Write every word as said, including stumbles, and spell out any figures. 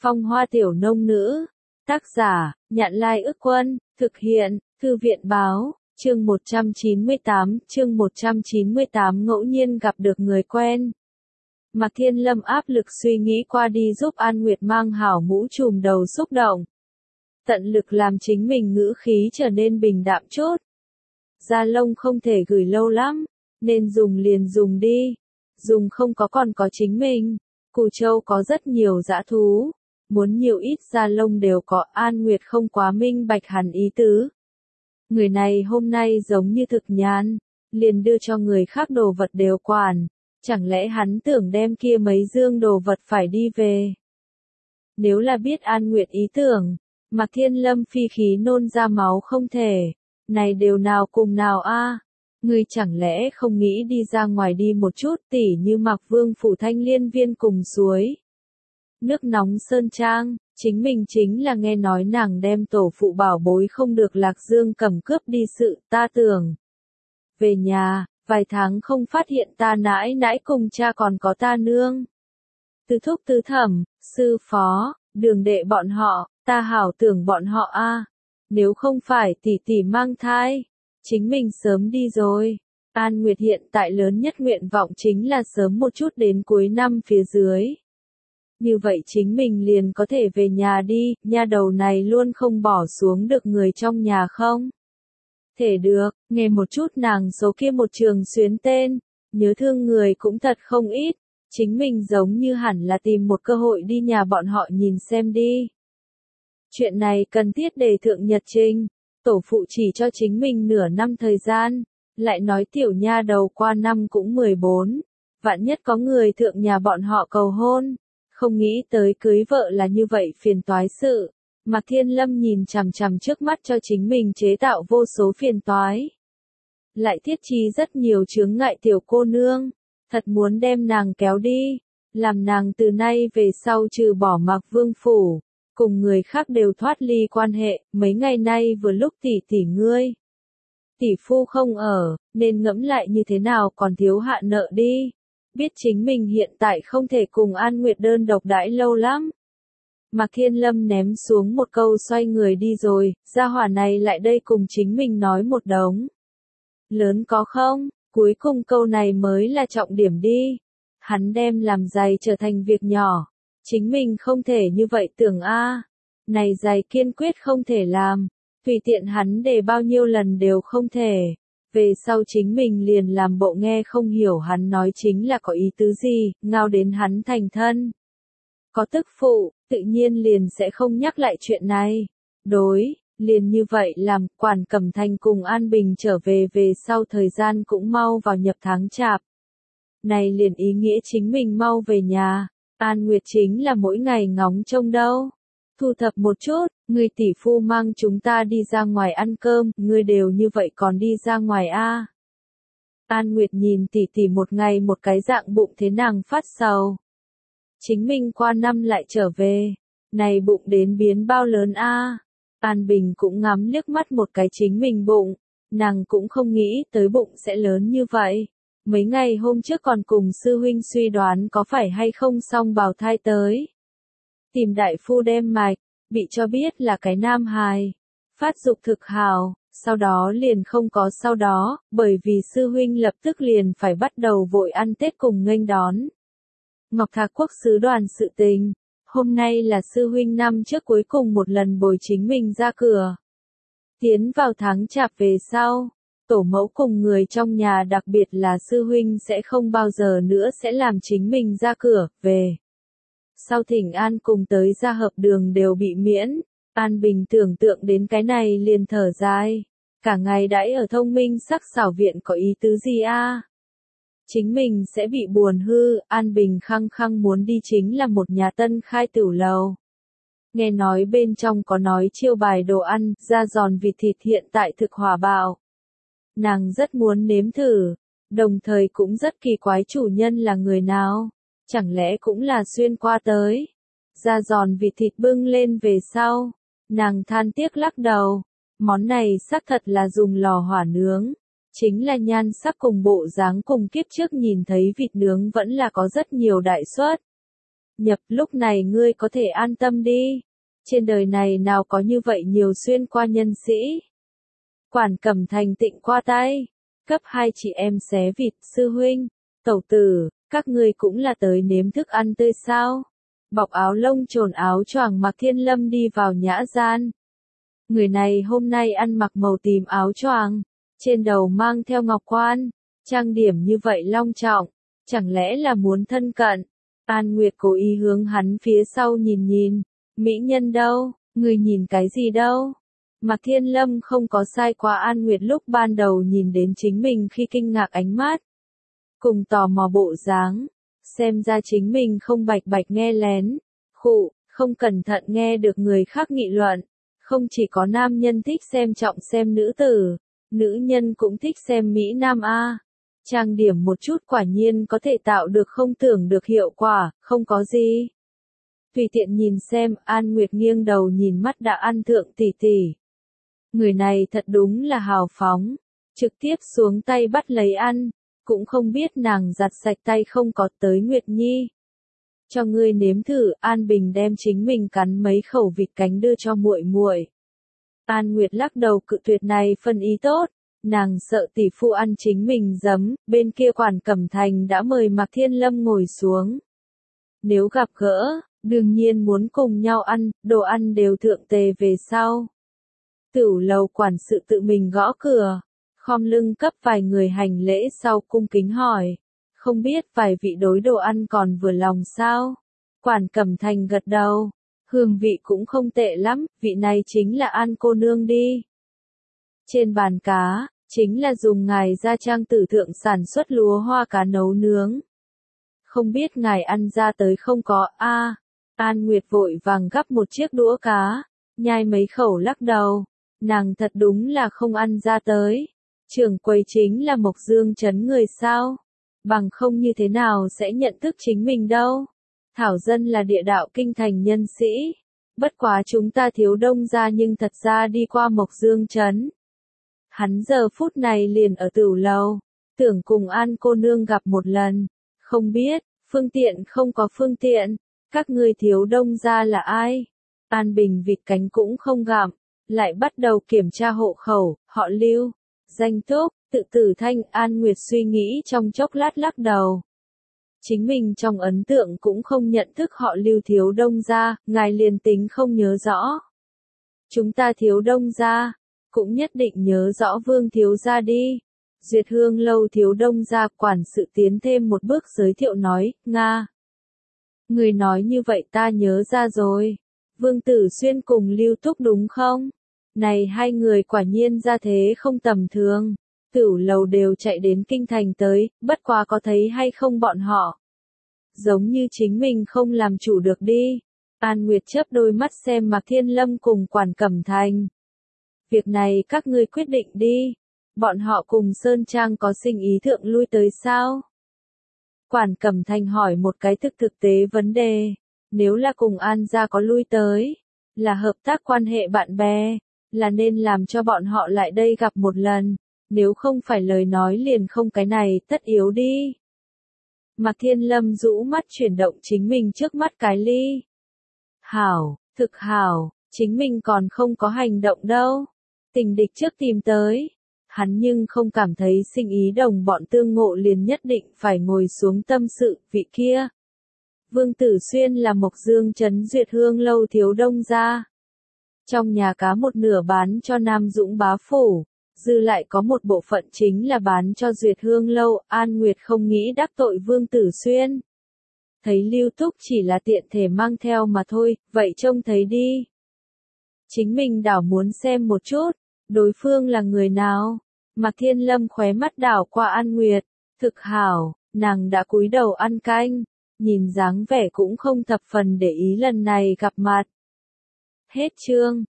Phong hoa tiểu nông nữ. Tác giả, Nhạn Lai Ức Quân, thực hiện, Thư viện Báo, chương một trăm chín mươi tám, chương một trăm chín mươi tám ngẫu nhiên gặp được người quen. Mạc Thiên Lâm áp lực suy nghĩ qua đi giúp An Nguyệt mang hảo mũ trùm đầu xúc động. Tận lực làm chính mình ngữ khí trở nên bình đạm chút. Da lông không thể gửi lâu lắm, nên dùng liền dùng đi. Dùng không có còn có chính mình. Cù Châu có rất nhiều dã thú. Muốn nhiều ít da lông đều có. An Nguyệt không quá minh bạch hẳn ý tứ. Người này hôm nay giống như thực nhàn, liền đưa cho người khác đồ vật đều quản. Chẳng lẽ hắn tưởng đem kia mấy dương đồ vật phải đi về? Nếu là biết An Nguyệt ý tưởng, Mạc Thiên Lâm phi khí nôn ra máu không thể. Này đều nào cùng nào a? Ngươi chẳng lẽ không nghĩ đi ra ngoài đi một chút, tỉ như Mạc Vương phủ Thanh Liên Viên cùng suối nước nóng Sơn Trang, chính mình chính là nghe nói nàng đem tổ phụ bảo bối không được Lạc Dương cầm cướp đi sự, ta tưởng. Về nhà, vài tháng không phát hiện ta nãi nãi cùng cha còn có ta nương. Tứ thúc tứ thẩm, sư phó, đường đệ bọn họ, ta hảo tưởng bọn họ a. Nếu không phải tỷ tỷ mang thai, chính mình sớm đi rồi. An Nguyệt hiện tại lớn nhất nguyện vọng chính là sớm một chút đến cuối năm phía dưới. Như vậy chính mình liền có thể về nhà đi, nha đầu này luôn không bỏ xuống được người trong nhà không? Thể được, nghe một chút nàng số kia một trường xuyến tên, nhớ thương người cũng thật không ít, chính mình giống như hẳn là tìm một cơ hội đi nhà bọn họ nhìn xem đi. Chuyện này cần thiết đề thượng nhật trình, tổ phụ chỉ cho chính mình nửa năm thời gian, lại nói tiểu nha đầu qua năm cũng mười bốn, vạn nhất có người thượng nhà bọn họ cầu hôn. Không nghĩ tới cưới vợ là như vậy phiền toái sự. Mạc Thiên Lâm nhìn chằm chằm trước mắt cho chính mình chế tạo vô số phiền toái. Lại thiết trí rất nhiều chướng ngại tiểu cô nương. Thật muốn đem nàng kéo đi. Làm nàng từ nay về sau trừ bỏ Mạc Vương phủ. Cùng người khác đều thoát ly quan hệ. Mấy ngày nay vừa lúc tỷ tỷ ngươi. Tỷ phu không ở, nên ngẫm lại như thế nào còn thiếu hạ nợ đi. Biết chính mình hiện tại không thể cùng An Nguyệt đơn độc đãi lâu lắm. Mạc Thiên Lâm ném xuống một câu xoay người đi rồi, gia hỏa này lại đây cùng chính mình nói một đống. Lớn có không, cuối cùng câu này mới là trọng điểm đi. Hắn đem làm giày trở thành việc nhỏ. Chính mình không thể như vậy tưởng a. Này giày kiên quyết không thể làm. Tùy tiện hắn để bao nhiêu lần đều không thể. Về sau chính mình liền làm bộ nghe không hiểu hắn nói chính là có ý tứ gì, ngao đến hắn thành thân. Có tức phụ, tự nhiên liền sẽ không nhắc lại chuyện này. Đối, liền như vậy làm, Quản Cẩm Thành cùng An Bình trở về về sau thời gian cũng mau vào nhập tháng chạp. Này liền ý nghĩa chính mình mau về nhà, An Nguyệt chính là mỗi ngày ngóng trông đâu. Thu thập một chút, người tỷ phu mang chúng ta đi ra ngoài ăn cơm, người đều như vậy còn đi ra ngoài a. À. An Nguyệt nhìn tỷ tỷ một ngày một cái dạng bụng thế nàng phát sầu. Chính mình qua năm lại trở về, này bụng đến biến bao lớn a. À. An Bình cũng ngắm liếc mắt một cái chính mình bụng, nàng cũng không nghĩ tới bụng sẽ lớn như vậy. Mấy ngày hôm trước còn cùng sư huynh suy đoán có phải hay không xong bào thai tới. Tìm đại phu đem mạch, bị cho biết là cái nam hài. Phát dục thực hào, sau đó liền không có sau đó, bởi vì sư huynh lập tức liền phải bắt đầu vội ăn Tết cùng nghênh đón. Ngọc Thạc Quốc sứ đoàn sự tình, hôm nay là sư huynh năm trước cuối cùng một lần bồi chính mình ra cửa. Tiến vào tháng chạp về sau, tổ mẫu cùng người trong nhà đặc biệt là sư huynh sẽ không bao giờ nữa sẽ làm chính mình ra cửa, về. Sau thỉnh an cùng tới ra hợp đường đều bị miễn, An Bình tưởng tượng đến cái này liền thở dài. Cả ngày đãi ở thông minh sắc xảo viện có ý tứ gì a? À? Chính mình sẽ bị buồn hư, An Bình khăng khăng muốn đi chính là một nhà tân khai tửu lầu. Nghe nói bên trong có nói chiêu bài đồ ăn, da giòn vịt thịt hiện tại thực hỏa bạo. Nàng rất muốn nếm thử, đồng thời cũng rất kỳ quái chủ nhân là người nào. Chẳng lẽ cũng là xuyên qua tới. Da giòn vịt thịt bưng lên về sau. Nàng than tiếc lắc đầu. Món này xác thật là dùng lò hỏa nướng. Chính là nhan sắc cùng bộ dáng cùng kiếp trước nhìn thấy vịt nướng vẫn là có rất nhiều đại suất. nhập, lúc này ngươi có thể an tâm đi. Trên đời này nào có như vậy nhiều xuyên qua nhân sĩ. Quản Cẩm Thành tịnh qua tay, cấp hai chị em xé vịt, sư huynh, tẩu tử, các ngươi cũng là tới nếm thức ăn tươi sao? Bọc áo lông trồn áo choàng Mạc Thiên Lâm đi vào nhã gian. Người này hôm nay ăn mặc màu tím áo choàng, trên đầu mang theo ngọc quan, trang điểm như vậy long trọng, chẳng lẽ là muốn thân cận? An Nguyệt cố ý hướng hắn phía sau nhìn nhìn, mỹ nhân đâu, người nhìn cái gì đâu? Mạc Thiên Lâm không có sai qua An Nguyệt lúc ban đầu nhìn đến chính mình khi kinh ngạc ánh mắt, cùng tò mò bộ dáng, xem ra chính mình không bạch bạch nghe lén, khụ, không cẩn thận nghe được người khác nghị luận, không chỉ có nam nhân thích xem trọng xem nữ tử, nữ nhân cũng thích xem mỹ nam a. Trang điểm một chút quả nhiên có thể tạo được không tưởng được hiệu quả, không có gì. Tùy tiện nhìn xem, An Nguyệt nghiêng đầu nhìn mắt đã ăn thượng tỷ tỷ. Người này thật đúng là hào phóng, trực tiếp xuống tay bắt lấy ăn, cũng không biết nàng giặt sạch tay không có tới Nguyệt Nhi. Cho ngươi nếm thử, An Bình đem chính mình cắn mấy khẩu vịt cánh đưa cho muội muội. An Nguyệt lắc đầu cự tuyệt này phân ý tốt, nàng sợ tỷ phu ăn chính mình giấm, bên kia Quản Cẩm Thành đã mời Mạc Thiên Lâm ngồi xuống. Nếu gặp gỡ, đương nhiên muốn cùng nhau ăn, đồ ăn đều thượng tề về sau. Tửu lầu quản sự tự mình gõ cửa, khom lưng cấp vài người hành lễ sau cung kính hỏi, không biết vài vị đối đồ ăn còn vừa lòng sao? Quản Cẩm Thành gật đầu, hương vị cũng không tệ lắm, vị này chính là An cô nương đi. Trên bàn cá, chính là dùng ngài gia trang tử thượng sản xuất lúa hoa cá nấu nướng. Không biết ngài ăn ra tới không có, a à, An Nguyệt vội vàng gắp một chiếc đũa cá, nhai mấy khẩu lắc đầu, nàng thật đúng là không ăn ra tới. Trưởng quầy chính là Mộc Dương trấn người sao? Bằng không như thế nào sẽ nhận thức chính mình đâu? Thảo dân là địa đạo kinh thành nhân sĩ. Bất quá chúng ta thiếu đông ra nhưng thật ra đi qua Mộc Dương trấn. Hắn giờ phút này liền ở tửu lầu, tưởng cùng An cô nương gặp một lần. Không biết, phương tiện không có phương tiện, các ngươi thiếu đông ra là ai? An Bình vịt cánh cũng không gặm, lại bắt đầu kiểm tra hộ khẩu, họ Lưu, danh túc, tự tử thanh. An Nguyệt suy nghĩ trong chốc lát lắc đầu. Chính mình trong ấn tượng cũng không nhận thức họ Lưu thiếu đông ra, ngài liền tính không nhớ rõ. Chúng ta thiếu đông ra, cũng nhất định nhớ rõ Vương thiếu gia đi. Duyệt Hương lâu thiếu đông gia quản sự tiến thêm một bước giới thiệu nói, Nga. Người nói như vậy ta nhớ ra rồi. Vương Tử Xuyên cùng Lưu Túc đúng không? Này hai người quả nhiên ra thế không tầm thường. Tửu lầu đều chạy đến kinh thành tới, bất quá có thấy hay không bọn họ. Giống như chính mình không làm chủ được đi. An Nguyệt chớp đôi mắt xem Mạc Thiên Lâm cùng Quản Cẩm Thành. Việc này các ngươi quyết định đi. Bọn họ cùng Sơn Trang có sinh ý thượng lui tới sao? Quản Cẩm Thành hỏi một cái thực thực tế vấn đề. Nếu là cùng An gia có lui tới, là hợp tác quan hệ bạn bè, là nên làm cho bọn họ lại đây gặp một lần. Nếu không phải lời nói liền không cái này tất yếu đi. Mạc Thiên Lâm rũ mắt chuyển động chính mình trước mắt cái ly. Hảo, thực hảo, chính mình còn không có hành động đâu. Tình địch trước tìm tới. Hắn nhưng không cảm thấy sinh ý đồng bọn tương ngộ liền nhất định phải ngồi xuống tâm sự, vị kia. Vương Tử Xuyên là Mộc Dương trấn Duyệt Hương lâu thiếu đông gia. Trong nhà cá một nửa bán cho Nam Dũng bá phủ, dư lại có một bộ phận chính là bán cho Duyệt Hương lâu. An Nguyệt không nghĩ đắc tội Vương Tử Xuyên. Thấy Lưu Túc chỉ là tiện thể mang theo mà thôi, vậy trông thấy đi. Chính mình đảo muốn xem một chút, đối phương là người nào. Mạc Thiên Lâm khóe mắt đảo qua An Nguyệt, thực hảo, nàng đã cúi đầu ăn canh, nhìn dáng vẻ cũng không thập phần để ý lần này gặp mặt. Hết chương.